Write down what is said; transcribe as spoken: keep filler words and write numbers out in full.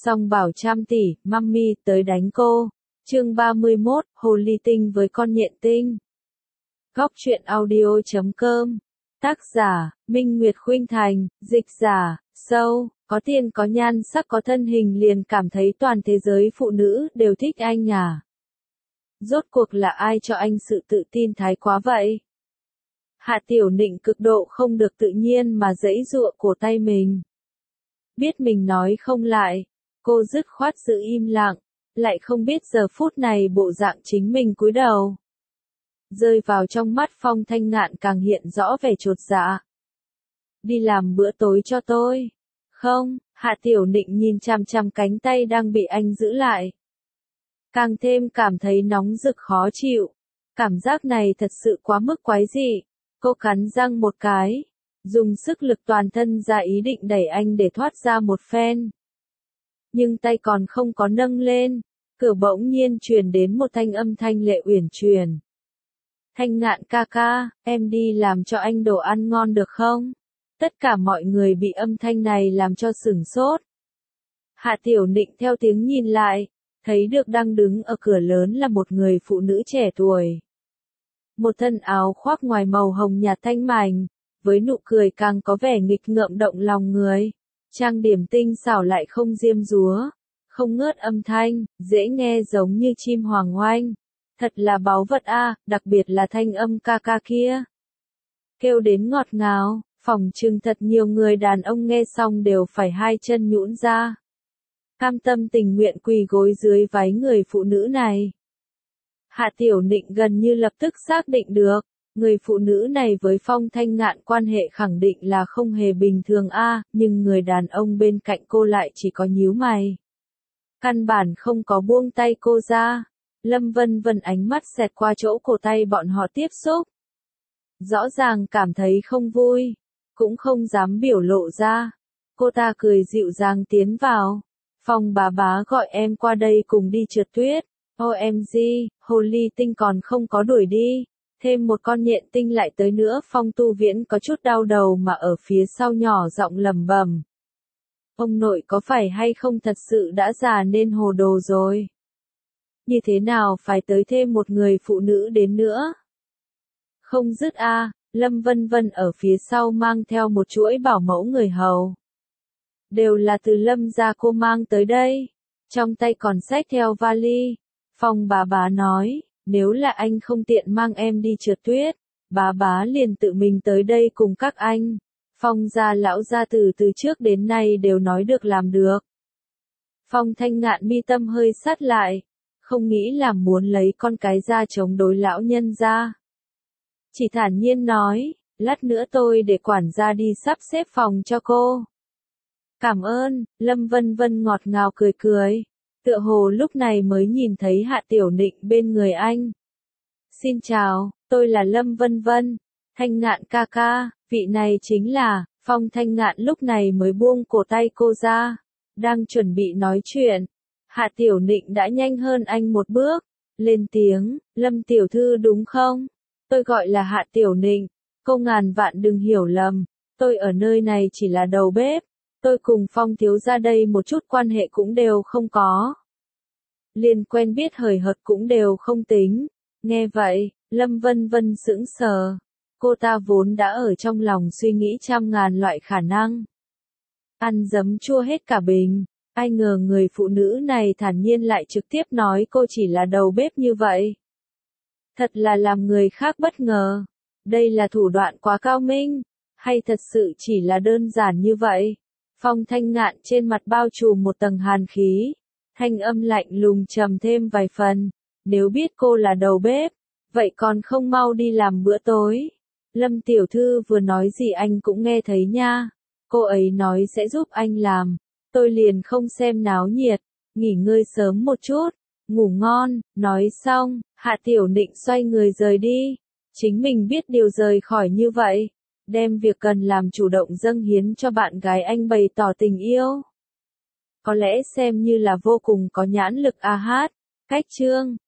Song bảo trăm tỷ, mummy tới đánh cô. Chương ba mươi mốt, hồ ly tinh với con nhện tinh. Góc truyện audio chấm com. Tác giả, Minh Nguyệt Khuynh Thành, dịch giả, Sâu, có tiền có nhan sắc có thân hình liền cảm thấy toàn thế giới phụ nữ đều thích anh à. Rốt cuộc là ai cho anh sự tự tin thái quá vậy? Hạ Tiểu Nịnh cực độ không được tự nhiên mà giãy giụa cổ tay mình. Biết mình nói không lại, cô dứt khoát giữ im lặng, lại không biết giờ phút này bộ dạng chính mình cúi đầu. Rơi vào trong mắt Phong Thanh Ngạn càng hiện rõ vẻ chột dạ. Đi làm bữa tối cho tôi. Không, Hạ Tiểu Nịnh nhìn chằm chằm cánh tay đang bị anh giữ lại. Càng thêm cảm thấy nóng rực khó chịu. Cảm giác này thật sự quá mức quái dị. Cô cắn răng một cái, dùng sức lực toàn thân ra ý định đẩy anh để thoát ra một phen. Nhưng tay còn không có nâng lên, cửa bỗng nhiên truyền đến một thanh âm thanh lệ uyển chuyển. Thanh Ngạn ca ca, em đi làm cho anh đồ ăn ngon được không? Tất cả mọi người bị âm thanh này làm cho sửng sốt. Hạ Tiểu Nịnh theo tiếng nhìn lại, thấy được đang đứng ở cửa lớn là một người phụ nữ trẻ tuổi. Một thân áo khoác ngoài màu hồng nhạt thanh mảnh, với nụ cười càng có vẻ nghịch ngợm động lòng người. Trang điểm tinh xảo lại không diêm dúa, không ngớt âm thanh, dễ nghe giống như chim hoàng oanh. Thật là báu vật a, à, đặc biệt là thanh âm ca ca kia. Kêu đến ngọt ngào, phỏng chừng thật nhiều người đàn ông nghe xong đều phải hai chân nhũn ra. Cam tâm tình nguyện quỳ gối dưới váy người phụ nữ này. Hạ Tiểu Nịnh gần như lập tức xác định được, người phụ nữ này với Phong Thanh Ngạn quan hệ khẳng định là không hề bình thường a, à, nhưng người đàn ông bên cạnh cô lại chỉ có nhíu mày. Căn bản không có buông tay cô ra. Lâm Vân Vân ánh mắt xẹt qua chỗ cổ tay bọn họ tiếp xúc. Rõ ràng cảm thấy không vui, cũng không dám biểu lộ ra. Cô ta cười dịu dàng tiến vào. Phong bá bá gọi em qua đây cùng đi trượt tuyết. ô em giê, hồ ly tinh còn không có đuổi đi. Thêm một con nhện tinh lại tới nữa. Phong Tu Viễn có chút đau đầu mà ở phía sau nhỏ giọng lẩm bẩm. Ông nội có phải hay không thật sự đã già nên hồ đồ rồi? Như thế nào phải tới thêm một người phụ nữ đến nữa? Không dứt a, à, Lâm Vân Vân ở phía sau mang theo một chuỗi bảo mẫu người hầu. Đều là từ Lâm gia cô mang tới đây. Trong tay còn xách theo vali. Phong bá bá nói, nếu là anh không tiện mang em đi trượt tuyết, bá bá liền tự mình tới đây cùng các anh. Phong gia lão gia từ từ trước đến nay đều nói được làm được. Phong Thanh Ngạn mi tâm hơi sát lại, không nghĩ là muốn lấy con cái ra chống đối lão nhân gia. Chỉ thản nhiên nói, lát nữa tôi để quản gia đi sắp xếp phòng cho cô. Cảm ơn, Lâm Vân Vân ngọt ngào cười cười, tựa hồ lúc này mới nhìn thấy Hạ Tiểu Nịnh bên người anh. Xin chào, tôi là Lâm Vân Vân, Thanh Ngạn ca ca, vị này chính là, Phong Thanh Ngạn lúc này mới buông cổ tay cô ra, đang chuẩn bị nói chuyện. Hạ Tiểu Nịnh đã nhanh hơn anh một bước, lên tiếng, Lâm tiểu thư đúng không? Tôi gọi là Hạ Tiểu Nịnh, cô ngàn vạn đừng hiểu lầm, tôi ở nơi này chỉ là đầu bếp, tôi cùng Phong thiếu gia đây một chút quan hệ cũng đều không có. Liền quen biết hời hợt cũng đều không tính. Nghe vậy, Lâm Vân Vân sững sờ, cô ta vốn đã ở trong lòng suy nghĩ trăm ngàn loại khả năng. Ăn giấm chua hết cả bình. Ai ngờ người phụ nữ này thản nhiên lại trực tiếp nói cô chỉ là đầu bếp như vậy. Thật là làm người khác bất ngờ. Đây là thủ đoạn quá cao minh, hay thật sự chỉ là đơn giản như vậy? Phong Thanh Ngạn trên mặt bao trùm một tầng hàn khí, thanh âm lạnh lùng trầm thêm vài phần. Nếu biết cô là đầu bếp, vậy còn không mau đi làm bữa tối. Lâm tiểu thư vừa nói gì anh cũng nghe thấy nha. Cô ấy nói sẽ giúp anh làm. Tôi liền không xem náo nhiệt, nghỉ ngơi sớm một chút, ngủ ngon. Nói xong, Hạ Tiểu Nịnh xoay người rời đi. Chính mình biết điều rời khỏi như vậy, đem việc cần làm chủ động dâng hiến cho bạn gái anh bày tỏ tình yêu. Có lẽ xem như là vô cùng có nhãn lực a hát. Cách chương